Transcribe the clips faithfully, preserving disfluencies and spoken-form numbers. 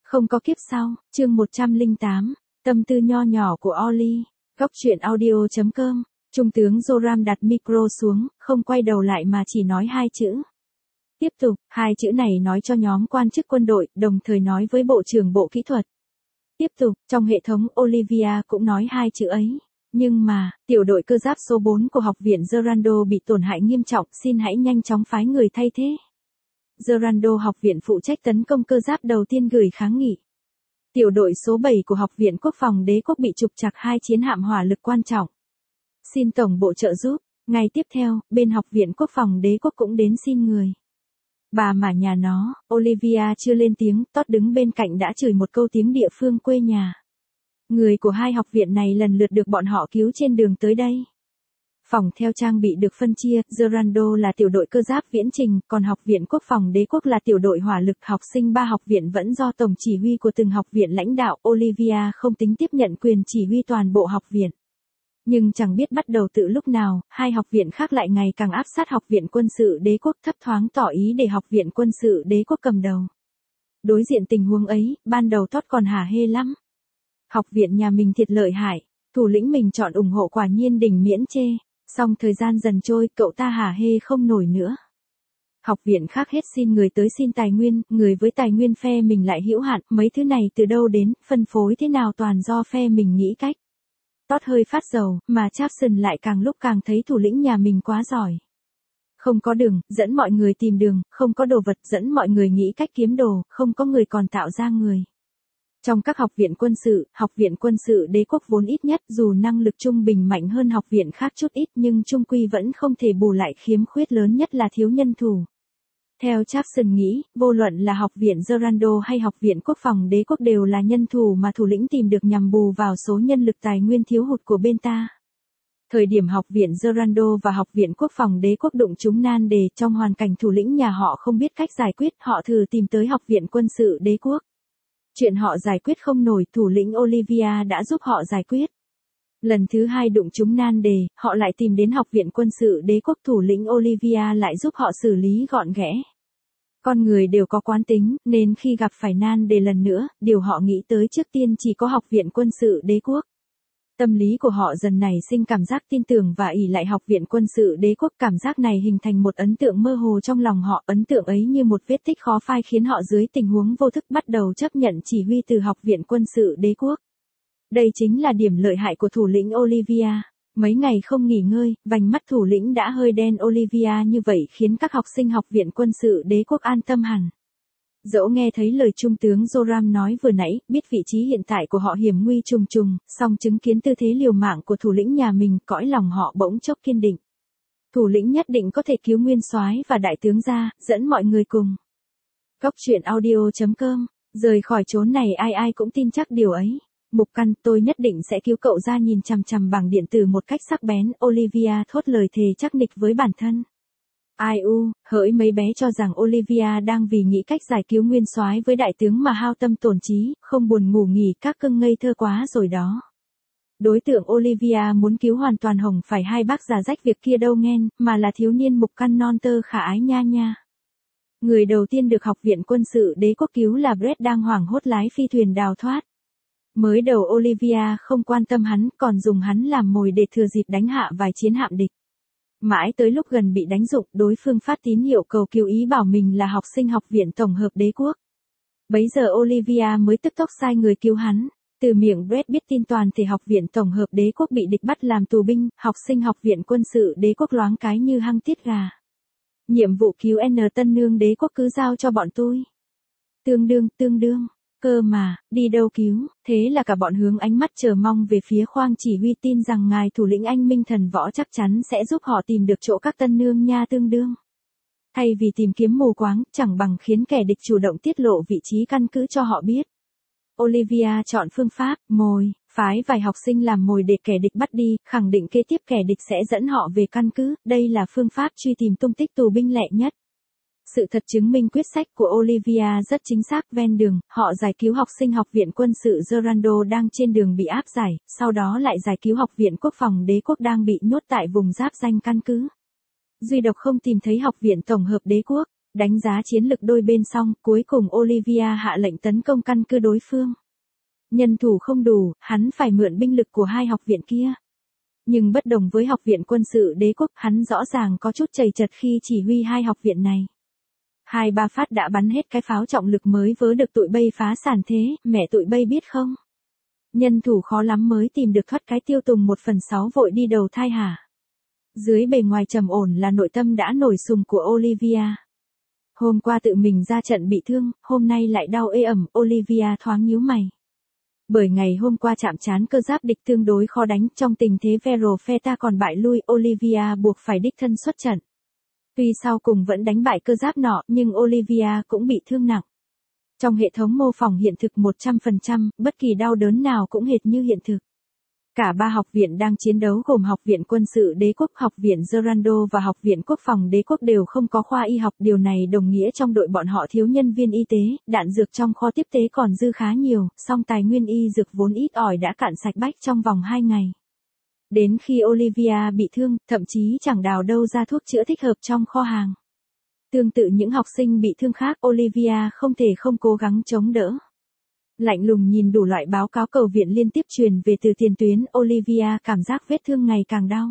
Không có kiếp sau, chương một trăm lẻ tám, tâm tư nho nhỏ của Ollie, góc truyện audio chấm com, Trung tướng Joram đặt micro xuống, không quay đầu lại mà chỉ nói hai chữ. Tiếp tục, hai chữ này nói cho nhóm quan chức quân đội, đồng thời nói với Bộ trưởng Bộ Kỹ thuật. Tiếp tục, trong hệ thống Olivia cũng nói hai chữ ấy. Nhưng mà, tiểu đội cơ giáp số bốn của học viện Gerando bị tổn hại nghiêm trọng, xin hãy nhanh chóng phái người thay thế. Gerando học viện phụ trách tấn công cơ giáp đầu tiên gửi kháng nghị. Tiểu đội số bảy của học viện quốc phòng đế quốc bị trục trặc hai chiến hạm hỏa lực quan trọng. Xin tổng bộ trợ giúp. Ngày tiếp theo, bên học viện quốc phòng đế quốc cũng đến xin người. Bà mà nhà nó, Olivia chưa lên tiếng, Todd đứng bên cạnh đã chửi một câu tiếng địa phương quê nhà. Người của hai học viện này lần lượt được bọn họ cứu trên đường tới đây. Phòng theo trang bị được phân chia, Gerando là tiểu đội cơ giáp viễn trình, còn học viện quốc phòng đế quốc là tiểu đội hỏa lực. Học sinh ba học viện vẫn do tổng chỉ huy của từng học viện lãnh đạo. Olivia không tính tiếp nhận quyền chỉ huy toàn bộ học viện. Nhưng chẳng biết bắt đầu từ lúc nào, hai học viện khác lại ngày càng áp sát học viện quân sự đế quốc, thấp thoáng tỏ ý để học viện quân sự đế quốc cầm đầu. Đối diện tình huống ấy, ban đầu Todd còn hả hê lắm. Học viện nhà mình thiệt lợi hại, thủ lĩnh mình chọn ủng hộ quả nhiên đỉnh miễn chê. Xong thời gian dần trôi, cậu ta hả hê không nổi nữa. Học viện khác hết xin người tới xin tài nguyên, người với tài nguyên phe mình lại hữu hạn, mấy thứ này từ đâu đến, phân phối thế nào toàn do phe mình nghĩ cách. Todd hơi phát dầu, mà Chapson lại càng lúc càng thấy thủ lĩnh nhà mình quá giỏi. Không có đường, dẫn mọi người tìm đường, không có đồ vật, dẫn mọi người nghĩ cách kiếm đồ, không có người còn tạo ra người. Trong các học viện quân sự, học viện quân sự đế quốc vốn ít nhất, dù năng lực trung bình mạnh hơn học viện khác chút ít nhưng trung quy vẫn không thể bù lại khiếm khuyết lớn nhất là thiếu nhân thủ. Theo Chapson nghĩ, vô luận là học viện Gerando hay học viện quốc phòng đế quốc đều là nhân thủ mà thủ lĩnh tìm được nhằm bù vào số nhân lực tài nguyên thiếu hụt của bên ta. Thời điểm học viện Gerando và học viện quốc phòng đế quốc đụng chúng nan đề, trong hoàn cảnh thủ lĩnh nhà họ không biết cách giải quyết, họ thử tìm tới học viện quân sự đế quốc. Chuyện họ giải quyết không nổi, thủ lĩnh Olivia đã giúp họ giải quyết. Lần thứ hai đụng chúng nan đề, họ lại tìm đến học viện quân sự đế quốc, thủ lĩnh Olivia lại giúp họ xử lý gọn ghẽ. Con người đều có quán tính, nên khi gặp phải nan đề lần nữa, điều họ nghĩ tới trước tiên chỉ có học viện quân sự đế quốc. Tâm lý của họ dần nảy sinh cảm giác tin tưởng và ỷ lại học viện quân sự đế quốc. Cảm giác này hình thành một ấn tượng mơ hồ trong lòng họ, ấn tượng ấy như một vết tích khó phai khiến họ dưới tình huống vô thức bắt đầu chấp nhận chỉ huy từ học viện quân sự đế quốc. Đây chính là điểm lợi hại của thủ lĩnh Olivia. Mấy ngày không nghỉ ngơi, vành mắt thủ lĩnh đã hơi đen. Olivia như vậy khiến các học sinh học viện quân sự đế quốc an tâm hẳn. Dẫu nghe thấy lời Trung tướng Joram nói vừa nãy, biết vị trí hiện tại của họ hiểm nguy trùng trùng, song chứng kiến tư thế liều mạng của thủ lĩnh nhà mình, cõi lòng họ bỗng chốc kiên định. Thủ lĩnh nhất định có thể cứu nguyên soái và đại tướng ra, dẫn mọi người cùng. Góc truyện audio chấm com, rời khỏi chốn này ai ai cũng tin chắc điều ấy. Mục Căn, tôi nhất định sẽ cứu cậu ra. Nhìn chằm chằm bảng điện tử một cách sắc bén, Olivia thốt lời thề chắc nịch với bản thân. Ai u, hỡi mấy bé cho rằng Olivia đang vì nghĩ cách giải cứu nguyên soái với đại tướng mà hao tâm tổn trí, không buồn ngủ nghỉ, các cưng ngây thơ quá rồi đó. Đối tượng Olivia muốn cứu hoàn toàn hổng phải hai bác già rách việc kia đâu nghen, mà là thiếu niên Mục Căn non tơ khả ái nha nha. Người đầu tiên được học viện quân sự đế quốc cứu là Brett đang hoảng hốt lái phi thuyền đào thoát. Mới đầu Olivia không quan tâm hắn, còn dùng hắn làm mồi để thừa dịp đánh hạ vài chiến hạm địch. Mãi tới lúc gần bị đánh rụng, đối phương phát tín hiệu cầu cứu ý bảo mình là học sinh học viện tổng hợp đế quốc. Bấy giờ Olivia mới tức tốc sai người cứu hắn. Từ miệng Brett biết tin toàn thể học viện tổng hợp đế quốc bị địch bắt làm tù binh, học sinh học viện quân sự đế quốc loáng cái như hăng tiết gà. Nhiệm vụ cứu N tân nương đế quốc cứ giao cho bọn tôi. Tương đương, tương đương. Cơ mà, đi đâu cứu, thế là cả bọn hướng ánh mắt chờ mong về phía khoang chỉ huy, tin rằng ngài thủ lĩnh anh minh thần võ chắc chắn sẽ giúp họ tìm được chỗ các tân nương nha. Tương đương. Thay vì tìm kiếm mù quáng, chẳng bằng khiến kẻ địch chủ động tiết lộ vị trí căn cứ cho họ biết. Olivia chọn phương pháp, mồi, phái vài học sinh làm mồi để kẻ địch bắt đi, khẳng định kế tiếp kẻ địch sẽ dẫn họ về căn cứ, đây là phương pháp truy tìm tung tích tù binh lẹ nhất. Sự thật chứng minh quyết sách của Olivia rất chính xác. Ven đường, họ giải cứu học sinh học viện quân sự Gerando đang trên đường bị áp giải, sau đó lại giải cứu học viện quốc phòng đế quốc đang bị nhốt tại vùng giáp danh căn cứ. Duy độc không tìm thấy học viện tổng hợp đế quốc. Đánh giá chiến lực đôi bên xong, cuối cùng Olivia hạ lệnh tấn công căn cứ đối phương. Nhân thủ không đủ, hắn phải mượn binh lực của hai học viện kia. Nhưng bất đồng với học viện quân sự đế quốc, hắn rõ ràng có chút chầy chật khi chỉ huy hai học viện này. Hai ba phát đã bắn hết cái pháo trọng lực mới vớ được tụi bay phá sản thế, mẹ tụi bay biết không? Nhân thủ khó lắm mới tìm được thoát cái Tiêu Tùng một phần sáu vội đi đầu thai hả? Dưới bề ngoài trầm ổn là nội tâm đã nổi sùng của Olivia. Hôm qua tự mình ra trận bị thương, hôm nay lại đau ê ẩm, Olivia thoáng nhíu mày. Bởi ngày hôm qua chạm trán cơ giáp địch tương đối khó đánh, trong tình thế Verofeta còn bại lui, Olivia buộc phải đích thân xuất trận. Tuy sau cùng vẫn đánh bại cơ giáp nọ, nhưng Olivia cũng bị thương nặng. Trong hệ thống mô phỏng hiện thực một trăm phần trăm, bất kỳ đau đớn nào cũng hệt như hiện thực. Cả ba học viện đang chiến đấu gồm Học viện Quân sự Đế quốc, Học viện Zorando và Học viện Quốc phòng Đế quốc đều không có khoa y học. Điều này đồng nghĩa trong đội bọn họ thiếu nhân viên y tế, đạn dược trong kho tiếp tế còn dư khá nhiều, song tài nguyên y dược vốn ít ỏi đã cạn sạch bách trong vòng hai ngày. Đến khi Olivia bị thương, thậm chí chẳng đào đâu ra thuốc chữa thích hợp trong kho hàng. Tương tự những học sinh bị thương khác, Olivia không thể không cố gắng chống đỡ. Lạnh lùng nhìn đủ loại báo cáo cầu viện liên tiếp truyền về từ tiền tuyến, Olivia cảm giác vết thương ngày càng đau.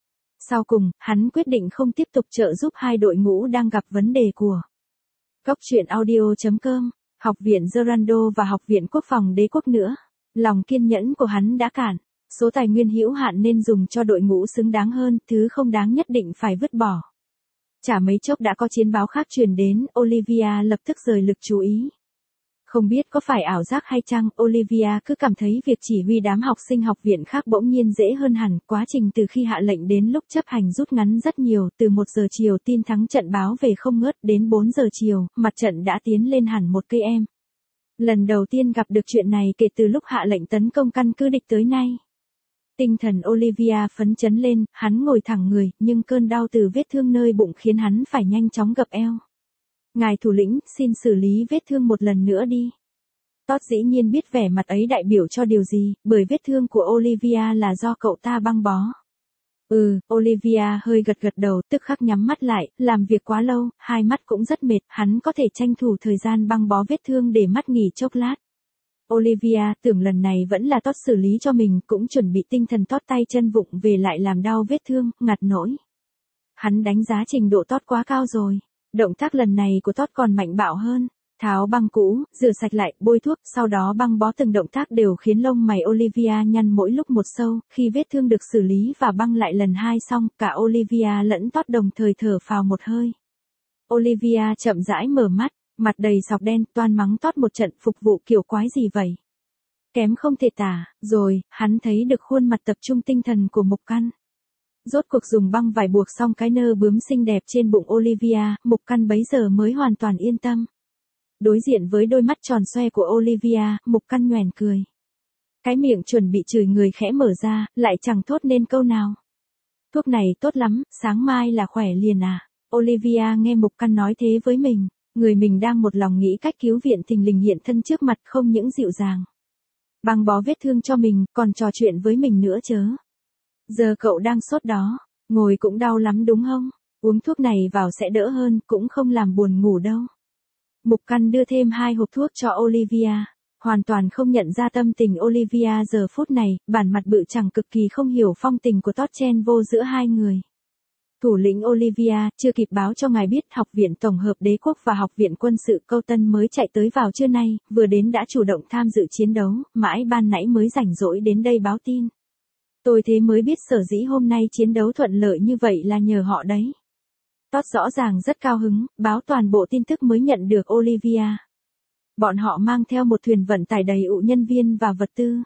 Sau cùng, hắn quyết định không tiếp tục trợ giúp hai đội ngũ đang gặp vấn đề của Cốc truyện audio chấm com, Học viện Zorando và Học viện Quốc phòng Đế quốc nữa. Lòng kiên nhẫn của hắn đã cạn, số tài nguyên hữu hạn nên dùng cho đội ngũ xứng đáng hơn, thứ không đáng nhất định phải vứt bỏ. Chả mấy chốc đã có chiến báo khác truyền đến, Olivia lập tức rời lực chú ý. Không biết có phải ảo giác hay chăng, Olivia cứ cảm thấy việc chỉ huy đám học sinh học viện khác bỗng nhiên dễ hơn hẳn, quá trình từ khi hạ lệnh đến lúc chấp hành rút ngắn rất nhiều, từ một giờ chiều tin thắng trận báo về không ngớt đến bốn giờ chiều, mặt trận đã tiến lên hẳn một cây em. Lần đầu tiên gặp được chuyện này kể từ lúc hạ lệnh tấn công căn cứ địch tới nay. Tinh thần Olivia phấn chấn lên, hắn ngồi thẳng người, nhưng cơn đau từ vết thương nơi bụng khiến hắn phải nhanh chóng gập eo. Ngài thủ lĩnh, xin xử lý vết thương một lần nữa đi. Todd dĩ nhiên biết vẻ mặt ấy đại biểu cho điều gì, bởi vết thương của Olivia là do cậu ta băng bó. Ừ, Olivia hơi gật gật đầu, tức khắc nhắm mắt lại, làm việc quá lâu, hai mắt cũng rất mệt, hắn có thể tranh thủ thời gian băng bó vết thương để mắt nghỉ chốc lát. Olivia tưởng lần này vẫn là Todd xử lý cho mình, cũng chuẩn bị tinh thần Todd tay chân vụng về lại làm đau vết thương, ngặt nỗi. Hắn đánh giá trình độ Todd quá cao rồi. Động tác lần này của Todd còn mạnh bạo hơn. Tháo băng cũ, rửa sạch lại, bôi thuốc, sau đó băng bó từng động tác đều khiến lông mày Olivia nhăn mỗi lúc một sâu. Khi vết thương được xử lý và băng lại lần hai xong, cả Olivia lẫn Todd đồng thời thở phào một hơi. Olivia chậm rãi mở mắt, mặt đầy sọc đen, toan mắng Todd một trận, phục vụ kiểu quái gì vậy? Kém không thể tả, rồi, hắn thấy được khuôn mặt tập trung tinh thần của Mục Căn. Rốt cuộc dùng băng vải buộc xong cái nơ bướm xinh đẹp trên bụng Olivia, Mục Căn bấy giờ mới hoàn toàn yên tâm. Đối diện với đôi mắt tròn xoe của Olivia, Mục Căn nhoẻn cười. Cái miệng chuẩn bị chửi người khẽ mở ra, lại chẳng thốt nên câu nào. Thuốc này tốt lắm, sáng mai là khỏe liền à. Olivia nghe Mục Căn nói thế với mình, người mình đang một lòng nghĩ cách cứu viện thình lình hiện thân trước mặt không những dịu dàng. Băng bó vết thương cho mình, còn trò chuyện với mình nữa chớ. Giờ cậu đang sốt đó, ngồi cũng đau lắm đúng không? Uống thuốc này vào sẽ đỡ hơn, cũng không làm buồn ngủ đâu. Mục Căn đưa thêm hai hộp thuốc cho Olivia. Hoàn toàn không nhận ra tâm tình Olivia giờ phút này, bản mặt bự chẳng cực kỳ không hiểu phong tình của Todd chen vô giữa hai người. Thủ lĩnh Olivia, chưa kịp báo cho ngài biết Học viện Tổng hợp Đế quốc và Học viện Quân sự Câu Tân mới chạy tới vào trưa nay, vừa đến đã chủ động tham dự chiến đấu, mãi ban nãy mới rảnh rỗi đến đây báo tin. Tôi thế mới biết sở dĩ hôm nay chiến đấu thuận lợi như vậy là nhờ họ đấy. Todd rõ ràng rất cao hứng, báo toàn bộ tin tức mới nhận được Olivia. Bọn họ mang theo một thuyền vận tải đầy ụ nhân viên và vật tư.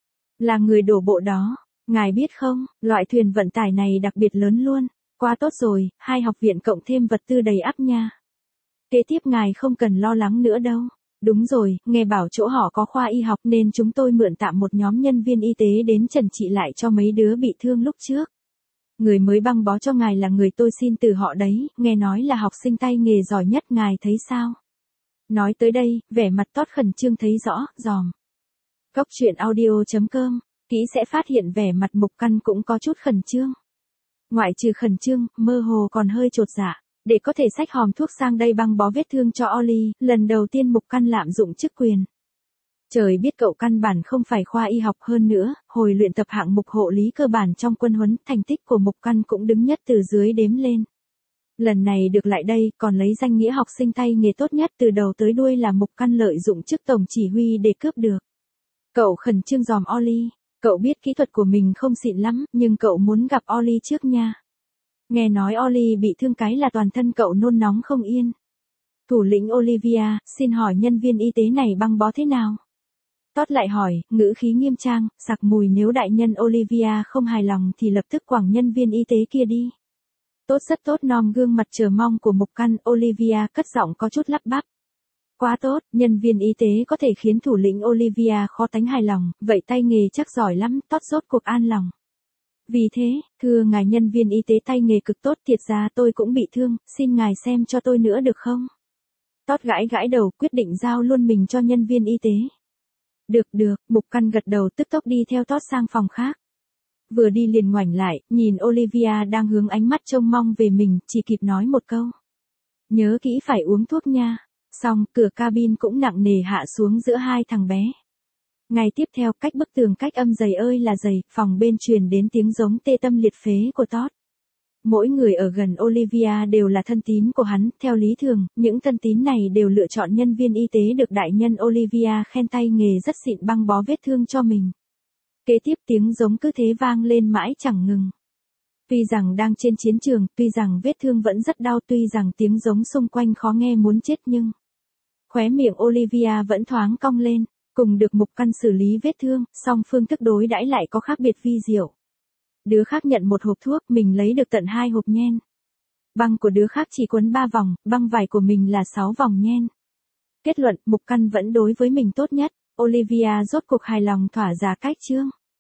Là người đổ bộ đó, ngài biết không, loại thuyền vận tải này đặc biệt lớn luôn. Quá tốt rồi, hai học viện cộng thêm vật tư đầy ắp nha. Kế tiếp ngài không cần lo lắng nữa đâu. Đúng rồi, nghe bảo chỗ họ có khoa y học nên chúng tôi mượn tạm một nhóm nhân viên y tế đến trần trị lại cho mấy đứa bị thương lúc trước. Người mới băng bó cho ngài là người tôi xin từ họ đấy, nghe nói là học sinh tay nghề giỏi nhất, ngài thấy sao? Nói tới đây, vẻ mặt Todd khẩn trương thấy rõ, dòm. Cốc truyện audio chấm com, kỹ sẽ phát hiện vẻ mặt Mục Căn cũng có chút khẩn trương. Ngoại trừ khẩn trương, mơ hồ còn hơi chột dạ. Để có thể xách hòm thuốc sang đây băng bó vết thương cho Ollie, lần đầu tiên Mục Căn lạm dụng chức quyền. Trời biết cậu căn bản không phải khoa y học, hơn nữa, hồi luyện tập hạng mục hộ lý cơ bản trong quân huấn, thành tích của Mục Căn cũng đứng nhất từ dưới đếm lên. Lần này được lại đây, còn lấy danh nghĩa học sinh tay nghề tốt nhất, từ đầu tới đuôi là Mục Căn lợi dụng chức tổng chỉ huy để cướp được. Cậu khẩn trương dòm Ollie, cậu biết kỹ thuật của mình không xịn lắm, nhưng cậu muốn gặp Ollie trước nha. Nghe nói Ollie bị thương cái là toàn thân cậu nôn nóng không yên. Thủ lĩnh Olivia, xin hỏi nhân viên y tế này băng bó thế nào? Todd lại hỏi, ngữ khí nghiêm trang, sặc mùi, nếu đại nhân Olivia không hài lòng thì lập tức quẳng nhân viên y tế kia đi. Tốt, rất tốt. Nom gương mặt chờ mong của Mục Căn, Olivia cất giọng có chút lắp bắp. Quá tốt, nhân viên y tế có thể khiến thủ lĩnh Olivia khó tánh hài lòng, vậy tay nghề chắc giỏi lắm. Todd rốt cuộc an lòng. Vì thế, thưa ngài, nhân viên y tế tay nghề cực tốt, thiệt ra tôi cũng bị thương, xin ngài xem cho tôi nữa được không? Todd gãi gãi đầu, quyết định giao luôn mình cho nhân viên y tế. Được được, Mục Căn gật đầu, tức tốc đi theo Todd sang phòng khác. Vừa đi liền ngoảnh lại, nhìn Olivia đang hướng ánh mắt trông mong về mình, chỉ kịp nói một câu. Nhớ kỹ phải uống thuốc nha. Xong, cửa cabin cũng nặng nề hạ xuống giữa hai thằng bé. Ngày tiếp theo, cách bức tường cách âm dày ơi là dày, phòng bên truyền đến tiếng giống tê tâm liệt phế của Todd. Mỗi người ở gần Olivia đều là thân tín của hắn, theo lý thường, những thân tín này đều lựa chọn nhân viên y tế được đại nhân Olivia khen tay nghề rất xịn băng bó vết thương cho mình. Kế tiếp tiếng giống cứ thế vang lên mãi chẳng ngừng. Tuy rằng đang trên chiến trường, tuy rằng vết thương vẫn rất đau, tuy rằng tiếng giống xung quanh khó nghe muốn chết, nhưng khóe miệng Olivia vẫn thoáng cong lên. Cùng được Mục Căn xử lý vết thương, song phương thức đối đãi lại có khác biệt vi diệu. Đứa khác nhận một hộp thuốc, mình lấy được tận hai hộp nhen. Băng của đứa khác chỉ quấn ba vòng, băng vải của mình là sáu vòng nhen. Kết luận, Mục Căn vẫn đối với mình tốt nhất. Olivia rốt cuộc hài lòng thỏa ra cách chương.